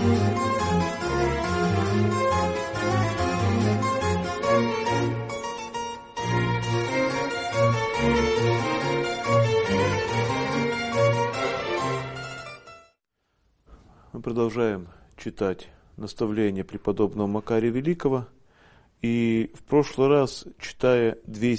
Мы продолжаем читать наставления преподобного Макария Великого. И в прошлый раз, читая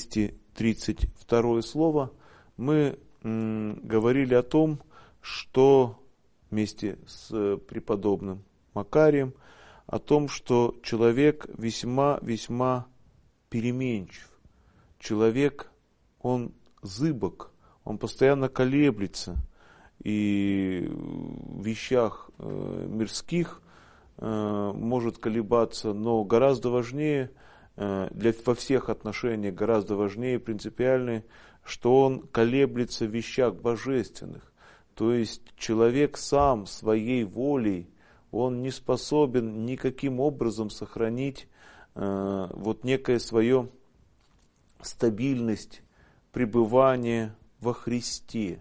232 слово, мы говорили о том, что вместе с преподобным Макарием, о том, что человек весьма переменчив. Человек, он зыбок, он постоянно колеблется. И в вещах мирских может колебаться, но гораздо важнее, во всех отношениях гораздо важнее, принципиальнее, что он колеблется в вещах божественных. То есть человек сам своей волей, он не способен никаким образом сохранить вот некое свое стабильность пребывания во Христе.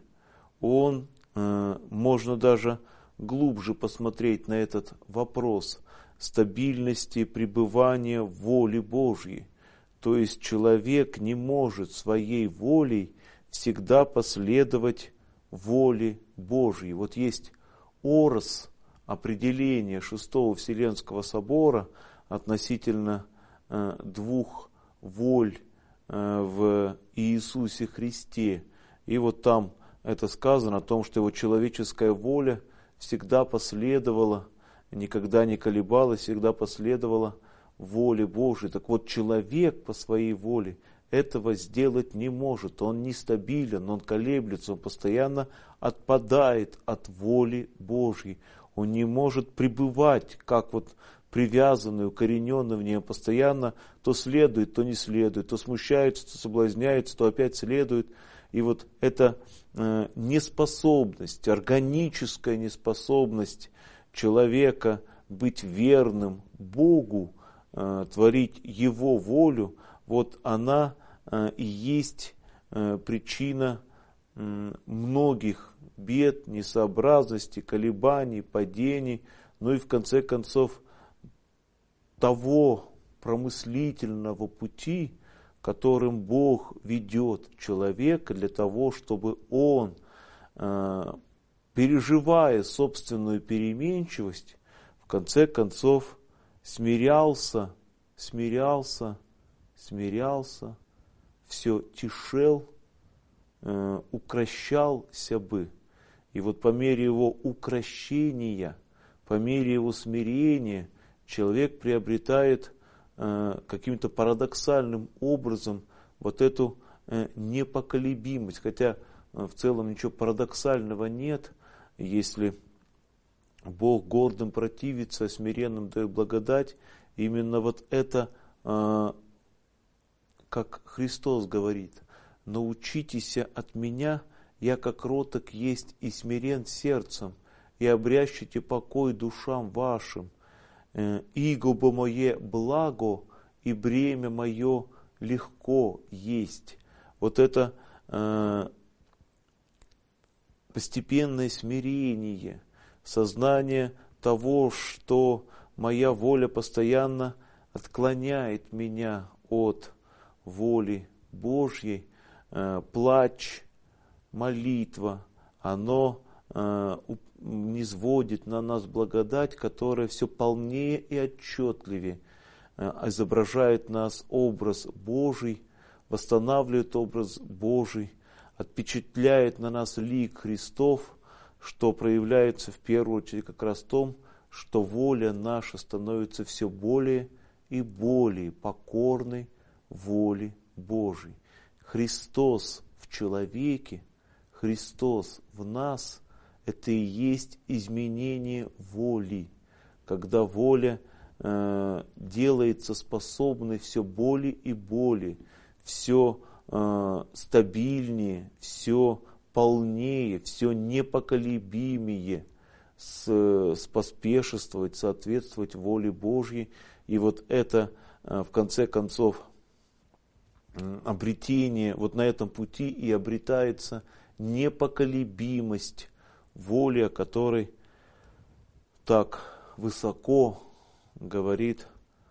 Можно даже глубже посмотреть на этот вопрос стабильности пребывания в воле Божьей. То есть человек не может своей волей всегда последовать воле Божьей. Вот есть орос, определение Шестого Вселенского Собора относительно двух воль в Иисусе Христе. И вот там это сказано о том, что его человеческая воля всегда последовала, никогда не колебалась, всегда последовала воле Божией. Так вот, человек по своей воле этого сделать не может. Он нестабилен, он колеблется, он постоянно отпадает от воли Божьей. Он не может пребывать, как вот привязанный, укорененный в ней, он постоянно то следует, то не следует, то смущается, то соблазняется, то опять следует. И вот эта неспособность, органическая неспособность человека быть верным Богу, творить Его волю, вот она и есть причина многих бед, несообразностей, колебаний, падений, ну и в конце концов того промыслительного пути, которым Бог ведет человека для того, чтобы он, переживая собственную переменчивость, в конце концов смирялся, все тишел, укрощался бы. И вот по мере его укрощения, по мере его смирения, человек приобретает каким-то парадоксальным образом вот эту непоколебимость. Хотя в целом ничего парадоксального нет, если Бог гордым противится, а смиренным дает благодать. Именно вот это, как Христос говорит: научитесь от меня, я как кроток есть и смирен сердцем, и обрящите покой душам вашим. Иго мое благо, и бремя мое легко есть. Вот это постепенное смирение, сознание того, что моя воля постоянно отклоняет меня от воли Божьей, плач, молитва, оно низводит на нас благодать, которая все полнее и отчетливее изображает нас образ Божий, восстанавливает образ Божий, отпечатляет на нас лик Христов, что проявляется в первую очередь как раз в том, что воля наша становится все более и более покорной воле Божией. Христос в человеке, Христос в нас – это и есть изменение воли, когда воля делается способной все более и более, все стабильнее, все полнее, все непоколебимее споспешествовать, соответствовать воле Божьей. И вот это, в конце концов, обретение, вот на этом пути и обретается непоколебимость воли, о которой так высоко говорит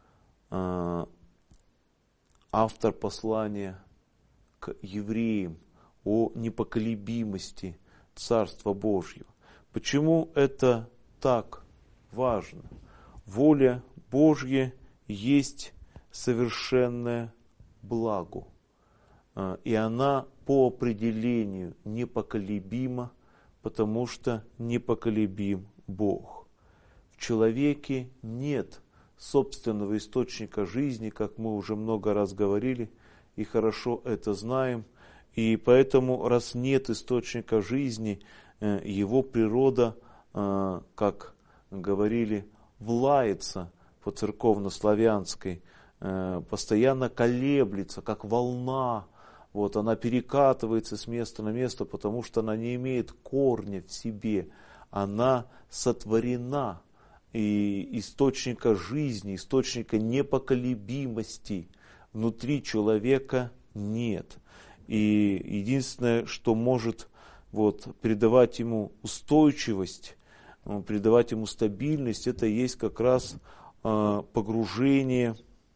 автор послания к евреям о непоколебимости Царства Божьего. Почему это так важно? Воля Божья есть совершенное благо, и она по определению непоколебима, потому что непоколебим Бог. В человеке нет собственного источника жизни, как мы уже много раз говорили, и хорошо это знаем. И поэтому, раз нет источника жизни, его природа, как говорили, влается по церковно-славянской, постоянно колеблется, как волна. Вот, она перекатывается с места на место, потому что она не имеет корня в себе. Она сотворена. И источника жизни, источника непоколебимости внутри человека нет. И единственное, что может придавать ему устойчивость, придавать ему стабильность, это есть как раз погружение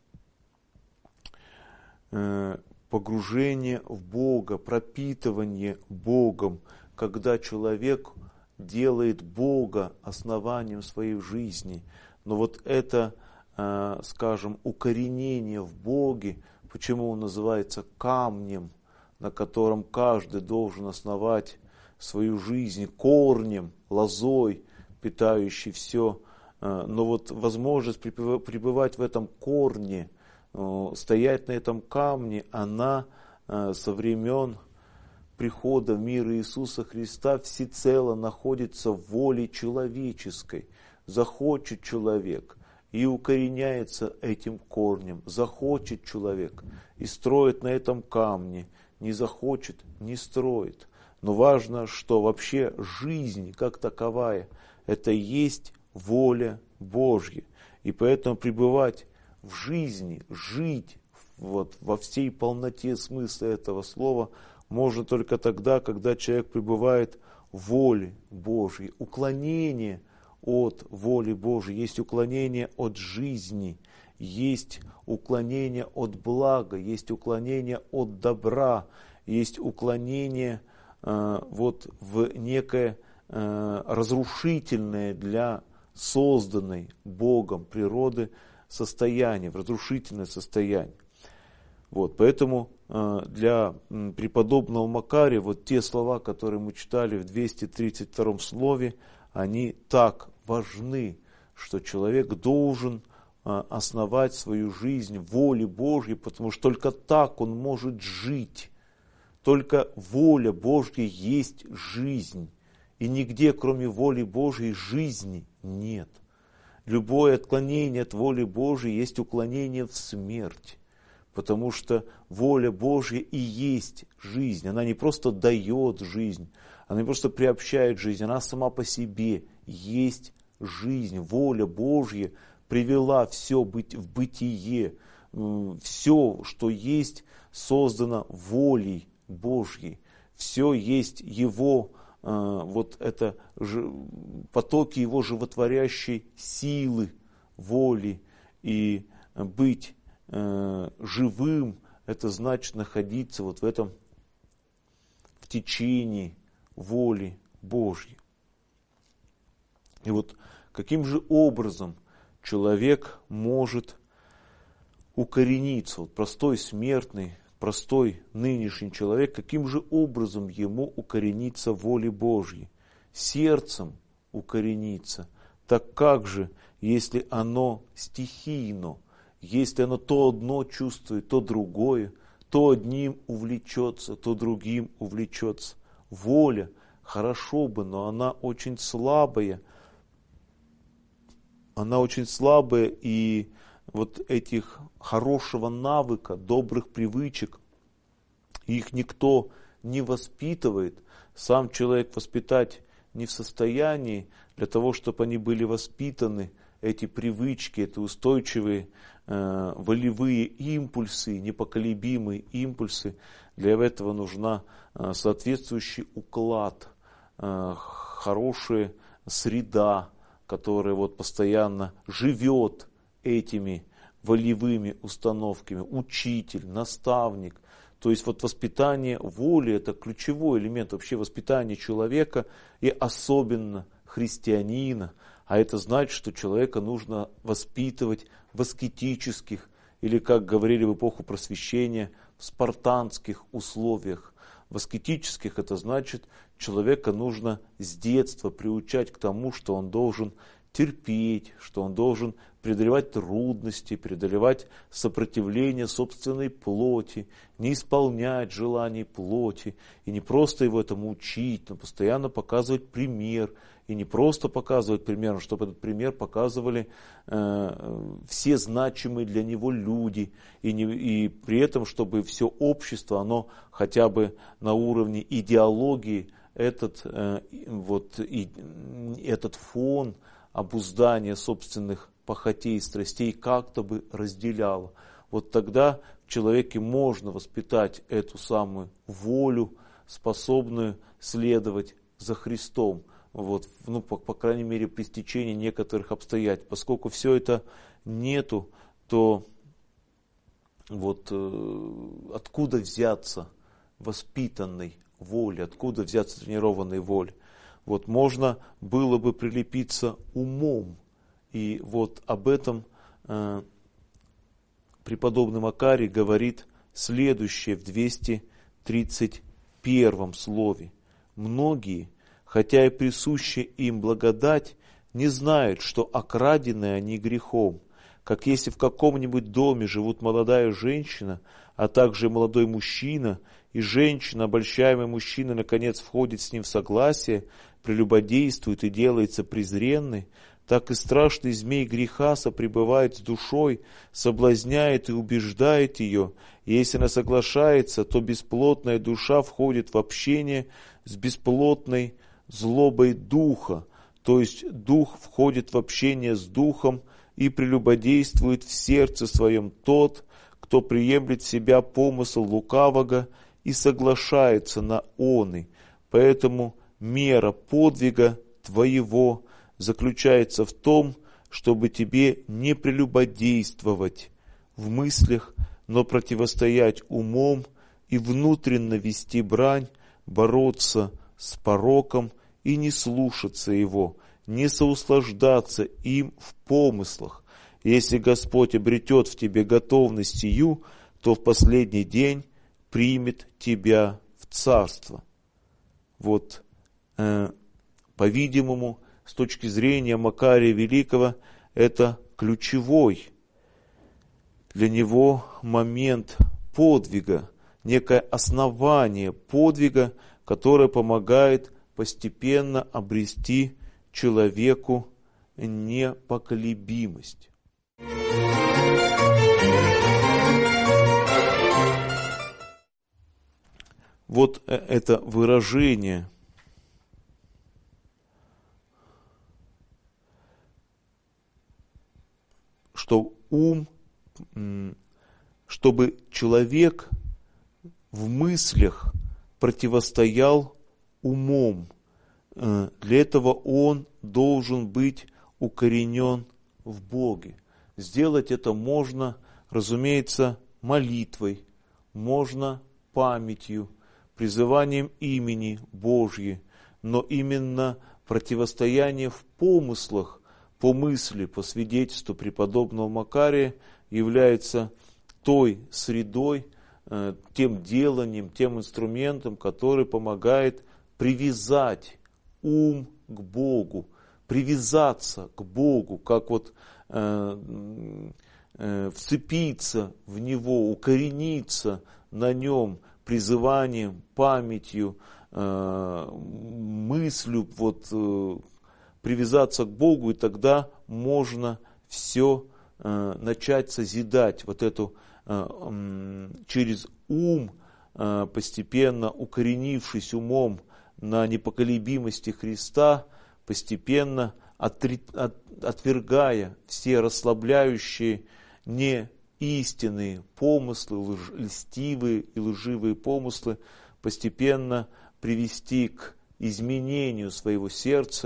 в Бога, пропитывание Богом, когда человек делает Бога основанием своей жизни. Но вот это, скажем, укоренение в Боге, почему он называется камнем, на котором каждый должен основать свою жизнь, корнем, лозой, питающей все. Но вот возможность пребывать в этом корне, стоять на этом камне, она со времен прихода в мир Иисуса Христа всецело находится в воле человеческой. Захочет человек и укореняется этим корнем, захочет человек и строит на этом камне, не захочет, не строит. Но важно, что вообще жизнь как таковая, это есть воля Божья. И поэтому пребывать в жизни, жить во всей полноте смысла этого слова можно только тогда, когда человек пребывает в воле Божьей. Уклонение от воли Божьей, есть уклонение от жизни, есть уклонение от блага, есть уклонение от добра, есть уклонение в некое разрушительное для созданной Богом природы состояние, в разрушительное состояние. Поэтому для преподобного Макария те слова, которые мы читали в 232 слове, они так важны, что человек должен основать свою жизнь в воле Божьей, потому что только так он может жить. Только воля Божья есть жизнь. И нигде, кроме воли Божьей, жизни нет. Любое отклонение от воли Божьей есть уклонение в смерть. Потому что воля Божья и есть жизнь. Она не просто дает жизнь, она не просто приобщает жизнь, она сама по себе есть жизнь. Воля Божья привела все в бытие. Все, что есть, создано волей Божьей. Все есть Его, это потоки Его животворящей силы, воли. И быть живым, это значит находиться в течении воли Божьей. И каким же образом человек может укорениться, простой смертный, простой нынешний человек, каким же образом ему укорениться в воле Божьей? Сердцем укорениться. Так как же, если оно стихийно, если оно то одно чувствует, то другое, то одним увлечется, то другим увлечется. Воля хорошо бы, но она очень слабая. Она очень слабая, и этих хорошего навыка, добрых привычек, их никто не воспитывает. Сам человек воспитать не в состоянии. Для того, чтобы они были воспитаны, эти привычки, это устойчивые волевые импульсы, непоколебимые импульсы, для этого нужна соответствующий уклад, хорошая среда, который вот постоянно живет этими волевыми установками, учитель, наставник. То есть вот воспитание воли – это ключевой элемент вообще воспитания человека и особенно христианина. А это значит, что человека нужно воспитывать в аскетических или, как говорили в эпоху просвещения, в спартанских условиях. В аскетических это значит, человека нужно с детства приучать к тому, что он должен терпеть, что он должен преодолевать трудности, преодолевать сопротивление собственной плоти, не исполнять желаний плоти, и не просто его этому учить, но постоянно показывать пример, и не просто показывать пример, но чтобы этот пример показывали все значимые для него люди, и при этом, чтобы все общество, оно хотя бы на уровне идеологии этот фон обуздания собственных похотей и страстей как-то бы разделяло. Вот тогда в человеке можно воспитать эту самую волю, способную следовать за Христом. Вот, по крайней мере, при стечении некоторых обстоятельств. Поскольку все это нету, то вот откуда взяться воспитанной воле, откуда взяться тренированной воле? Вот можно было бы прилепиться умом. И вот об этом преподобный Макарий говорит следующее в 231 слове. Многие, хотя и присущая им благодать, не знают, что окраденные они грехом, как если в каком-нибудь доме живут молодая женщина, а также молодой мужчина, и женщина, обольщаемая мужчиной, наконец входит с ним в согласие, прелюбодействует и делается презренной, так и страшный змей греха сопребывает с душой, соблазняет и убеждает ее, и если она соглашается, то бесплотная душа входит в общение с бесплотной злобой духа, то есть дух входит в общение с духом и прелюбодействует в сердце своем тот, кто приемлет в себя помысл лукавого и соглашается на оный. Поэтому мера подвига твоего заключается в том, чтобы тебе не прелюбодействовать в мыслях, но противостоять умом и внутренно вести брань, бороться с пороком и не слушаться его, не соуслаждаться им в помыслах. Если Господь обретет в тебе готовность сию, то в последний день примет тебя в царство. Вот, по-видимому, с точки зрения Макария Великого, это ключевой для него момент подвига, некое основание подвига, которое помогает постепенно обрести человеку непоколебимость. Вот это выражение, что чтобы человек в мыслях противостоял умом. Для этого он должен быть укоренен в Боге. Сделать это можно, разумеется, молитвой, можно памятью, призыванием имени Божьего, но именно противостояние в помыслах, по мысли, по свидетельству преподобного Макария, является той средой, тем деланием, тем инструментом, который помогает привязать ум к Богу, привязаться к Богу, как вот вцепиться в Него, укорениться на Нем призыванием, памятью, мыслью, вот, привязаться к Богу, и тогда можно все начать созидать, вот эту через ум, постепенно укоренившись умом на непоколебимости Христа, постепенно отвергая все расслабляющие неистинные помыслы, льстивые и лживые помыслы, постепенно привести к изменению своего сердца,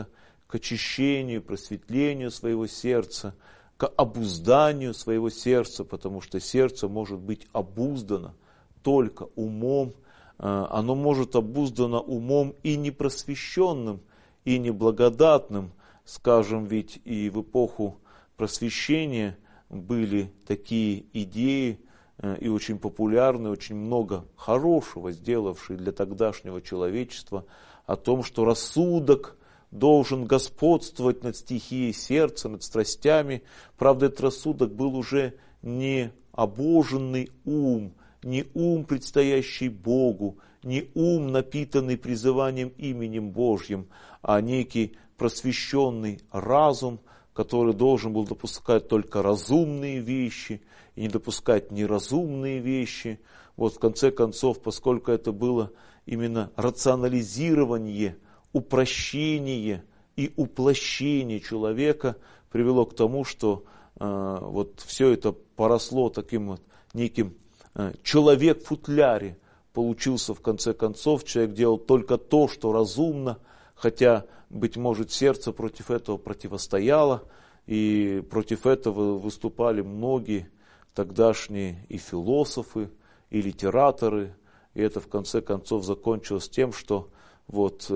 к очищению, просветлению своего сердца, к обузданию своего сердца, потому что сердце может быть обуздано только умом. Оно может обуздано умом и непросвещенным, и неблагодатным. Скажем, ведь и в эпоху просвещения были такие идеи, и очень популярные, очень много хорошего сделавшие для тогдашнего человечества, о том, что рассудок должен господствовать над стихией сердца, над страстями. Правда, этот рассудок был уже не обоженный ум, не ум, предстоящий Богу, не ум, напитанный призыванием именем Божьим, а некий просвещенный разум, который должен был допускать только разумные вещи и не допускать неразумные вещи. Вот в конце концов, поскольку это было именно рационализирование, упрощение и уплощение человека, привело к тому, что вот все это поросло таким вот неким человек в футляре получился в конце концов. Человек делал только то, что разумно, хотя, быть может, сердце против этого противостояло, и против этого выступали многие тогдашние и философы, и литераторы, и это в конце концов закончилось тем, что вот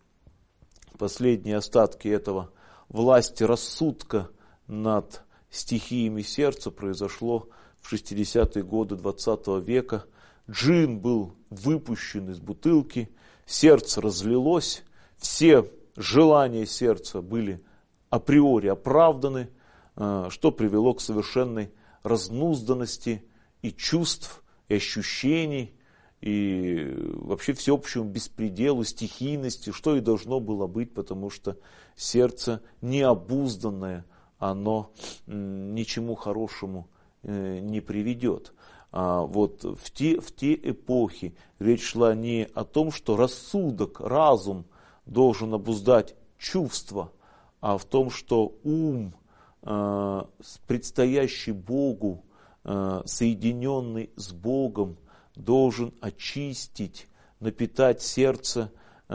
последние остатки этого власти рассудка над стихиями сердца произошло в 60-е годы 20 века. Джин был выпущен из бутылки, сердце разлилось, все желания сердца были априори оправданы, что привело к совершенной разнузданности и чувств, и ощущений, и вообще всеобщему беспределу, стихийности, что и должно было быть, потому что сердце необузданное, оно ничему хорошему не приведет. А вот в те эпохи речь шла не о том, что рассудок, разум должен обуздать чувства, а в том, что ум, предстоящий Богу, соединенный с Богом, должен очистить, напитать сердце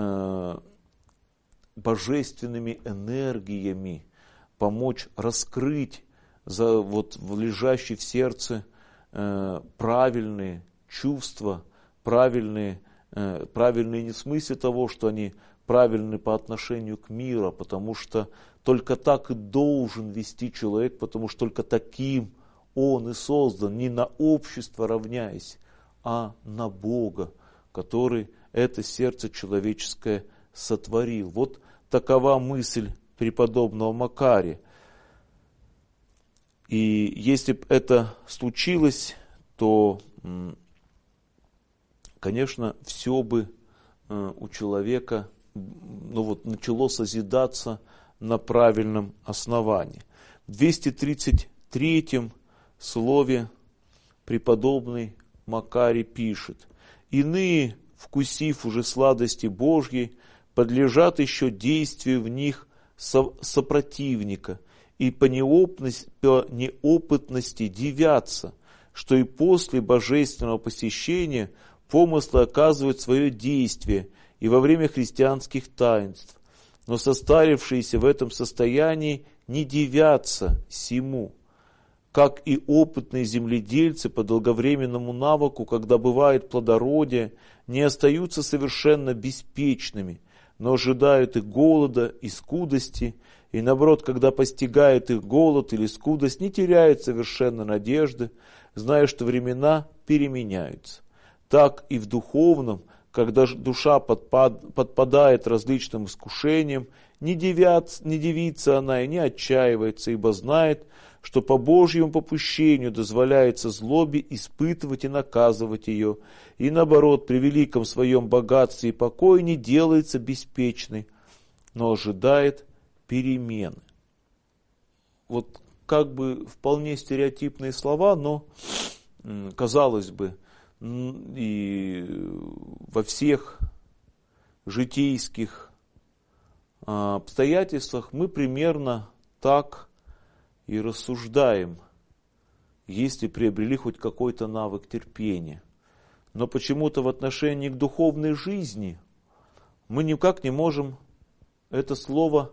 божественными энергиями, помочь раскрыть вот лежащие в сердце правильные чувства, правильные не в смысле того, что они правильны по отношению к миру, потому что только так и должен вести человек, потому что только таким он и создан, не на общество равняясь, а на Бога, который это сердце человеческое сотворил. Вот такова мысль преподобного Макария. И если бы это случилось, то, конечно, все бы у человека начало созидаться на правильном основании. В 233 слове преподобный Макарий пишет: «Иные, вкусив уже сладости Божьей, подлежат еще действию в них сопротивника, и по неопытности дивятся, что и после божественного посещения помыслы оказывают свое действие и во время христианских таинств, но состарившиеся в этом состоянии не дивятся сему, как и опытные земледельцы по долговременному навыку, когда бывает плодородие, не остаются совершенно беспечными, но ожидают и голода, и скудости, и наоборот, когда постигает их голод или скудость, не теряют совершенно надежды, зная, что времена переменяются. Так и в духовном, когда душа подпадает различным искушениям, не дивится она и не отчаивается, ибо знает, что по Божьему попущению дозволяется злобе испытывать и наказывать ее, и наоборот, при великом своем богатстве и покое не делается беспечной, но ожидает перемены». Вот как бы вполне стереотипные слова, но, казалось бы, и во всех житейских обстоятельствах мы примерно так и рассуждаем, если приобрели хоть какой-то навык терпения. Но почему-то в отношении к духовной жизни мы никак не можем это слово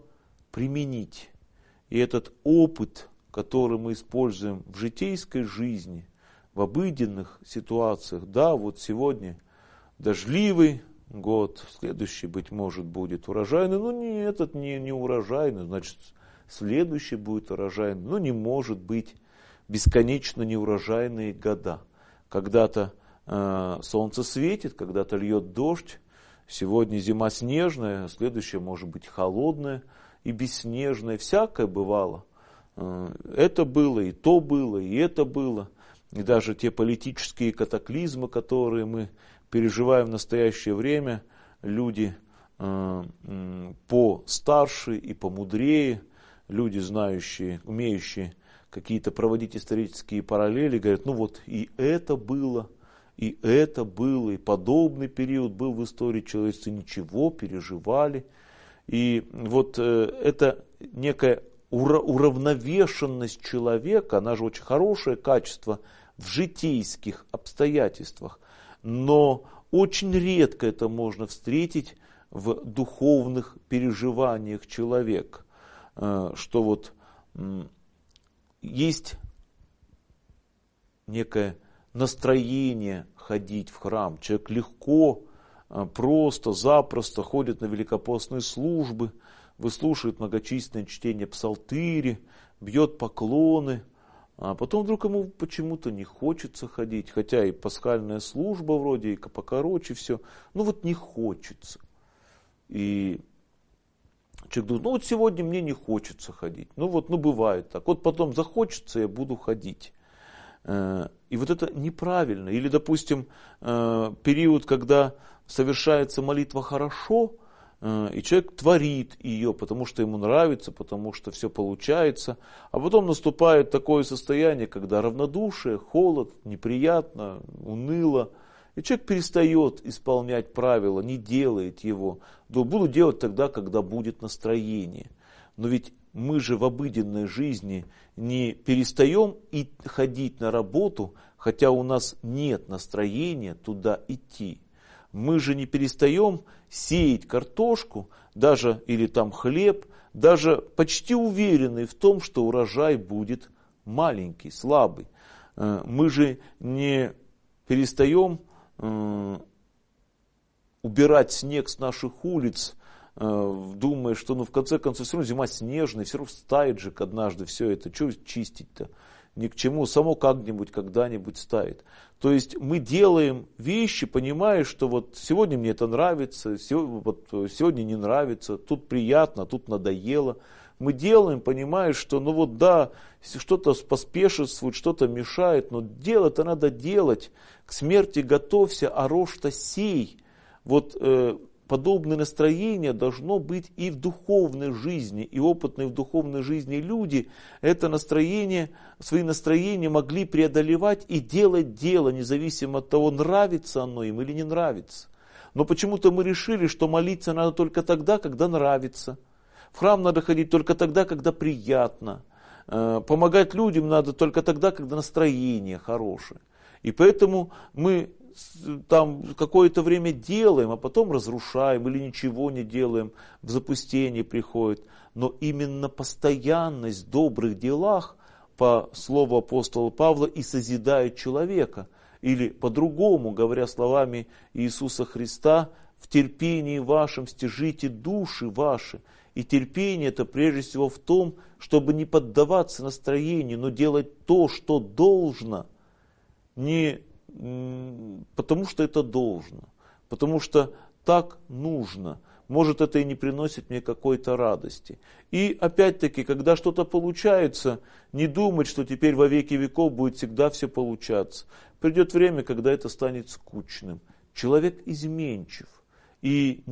применить. И этот опыт, который мы используем в житейской жизни, в обыденных ситуациях, да, вот сегодня дождливый год, следующий, быть может, будет урожайный, но не этот не урожайный, значит, следующий будет урожайный, но не может быть бесконечно неурожайные года. Когда-то солнце светит, когда-то льет дождь, сегодня зима снежная, следующая может быть холодная и бесснежная, всякое бывало. Это было, и то было, и это было. И даже те политические катаклизмы, которые мы переживаем в настоящее время, люди постарше и помудрее, люди, знающие, умеющие какие-то проводить исторические параллели, говорят, ну вот и это было, и это было, и подобный период был в истории человечества, ничего, переживали. И вот это некая уравновешенность человека, она же очень хорошее качество в житейских обстоятельствах, но очень редко это можно встретить в духовных переживаниях человека, что вот есть некое настроение ходить в храм, человек легко, просто, запросто ходит на великопостные службы, выслушивает многочисленные чтения псалтыри, бьет поклоны, а потом вдруг ему почему-то не хочется ходить, хотя и пасхальная служба вроде, и покороче все, ну вот не хочется. И человек думает, ну вот сегодня мне не хочется ходить, ну вот, ну бывает так, вот потом захочется, я буду ходить. И вот это неправильно. Или, допустим, период, когда совершается молитва хорошо, и человек творит ее, потому что ему нравится, потому что все получается. А потом наступает такое состояние, когда равнодушие, холод, неприятно, уныло. И человек перестает исполнять правила, не делает его. Буду делать тогда, когда будет настроение. Но ведь мы же в обыденной жизни не перестаем и ходить на работу, хотя у нас нет настроения туда идти. Мы же не перестаем сеять картошку, даже или там хлеб, даже почти уверенные в том, что урожай будет маленький, слабый. Мы же не перестаем убирать снег с наших улиц, думая, что ну в конце концов все равно зима снежная, все равно стает же однажды все это, что чистить-то? Ни к чему, само как-нибудь, когда-нибудь стает. То есть мы делаем вещи, понимая, что вот сегодня мне это нравится, сегодня не нравится, тут приятно, тут надоело. Мы делаем, понимая, что ну вот да, что-то поспешествует, что-то мешает, но дело-то надо делать. К смерти готовься, а рожь-то сей. Вот подобное настроение должно быть и в духовной жизни, и опытные в духовной жизни люди это настроение, свои настроения могли преодолевать и делать дело, независимо от того, нравится оно им или не нравится. Но почему-то мы решили, что молиться надо только тогда, когда нравится. В храм надо ходить только тогда, когда приятно. Помогать людям надо только тогда, когда настроение хорошее. И поэтому мы там какое-то время делаем, а потом разрушаем или ничего не делаем, в запустение приходит. Но именно постоянность в добрых делах, по слову апостола Павла, и созидает человека. Или по-другому, говоря словами Иисуса Христа, в терпении вашем стяжите души ваши. И терпение это прежде всего в том, чтобы не поддаваться настроению, но делать то, что должно, не потому что это должно, потому что так нужно. Может, это и не приносит мне какой-то радости. И опять-таки, когда что-то получается, не думать, что теперь во веки веков будет всегда все получаться. Придет время, когда это станет скучным. Человек изменчив. И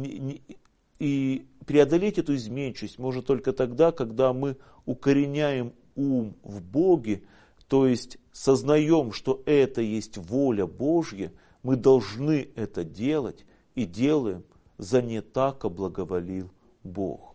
преодолеть эту изменчивость можно только тогда, когда мы укореняем ум в Боге, то есть сознаем, что это есть воля Божья, мы должны это делать и делаем, за не так облаговолил Бог.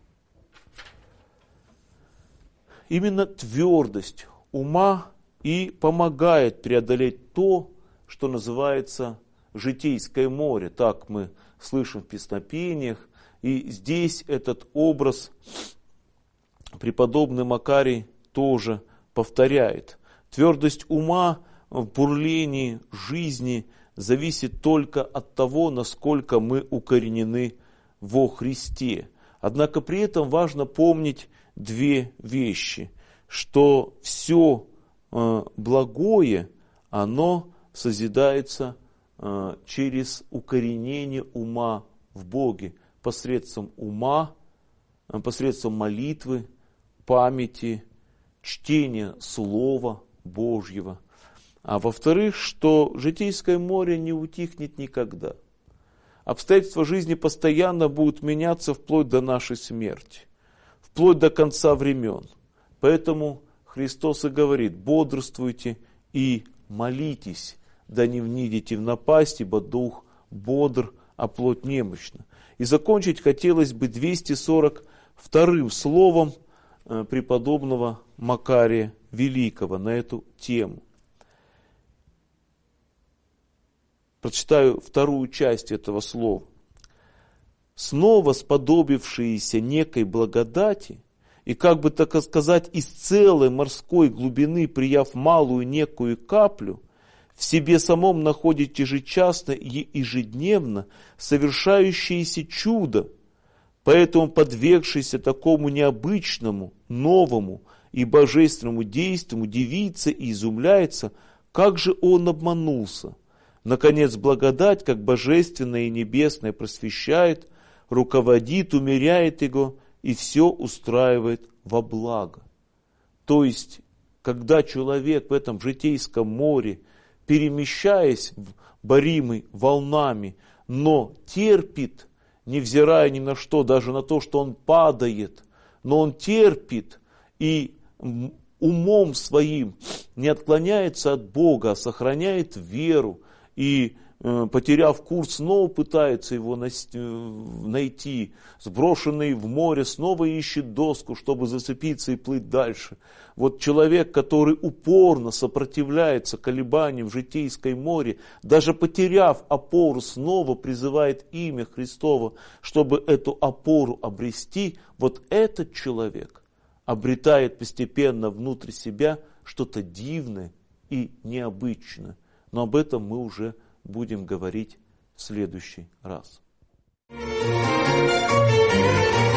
Именно твердость ума и помогает преодолеть то, что называется житейское море. Так мы слышим в песнопениях. И здесь этот образ преподобный Макарий тоже повторяет. Твердость ума в бурлении жизни зависит только от того, насколько мы укоренены во Христе. Однако при этом важно помнить две вещи, что все благое, оно созидается через укоренение ума в Боге, посредством ума, посредством молитвы, памяти, чтения Слова Божьего. А во-вторых, что житейское море не утихнет никогда. Обстоятельства жизни постоянно будут меняться вплоть до нашей смерти, вплоть до конца времен. Поэтому Христос и говорит: бодрствуйте и молитесь, да не внидите в напасть, ибо дух бодр, а плоть немощна. И закончить хотелось бы 242-м словом преподобного Макария Великого на эту тему. Прочитаю вторую часть этого слова. «Снова сподобившиеся некой благодати, и, как бы так сказать, из целой морской глубины, прияв малую некую каплю, в себе самом находит ежечасно и ежедневно совершающееся чудо, поэтому, подвергшийся такому необычному, новому и божественному действию, удивится и изумляется, как же он обманулся. Наконец, благодать, как божественная и небесная, просвещает, руководит, умеряет его и все устраивает во благо». То есть, когда человек в этом житейском море, перемещаясь, боримый волнами, но терпит, невзирая ни на что, даже на то, что он падает, но он терпит и умом своим не отклоняется от Бога, а сохраняет веру и, потеряв курс, снова пытается его найти, сброшенный в море, снова ищет доску, чтобы зацепиться и плыть дальше. Вот человек, который упорно сопротивляется колебаниям в житейской море, даже потеряв опору, снова призывает имя Христово, чтобы эту опору обрести, вот этот человек обретает постепенно внутрь себя что-то дивное и необычное. Но об этом мы уже будем говорить в следующий раз.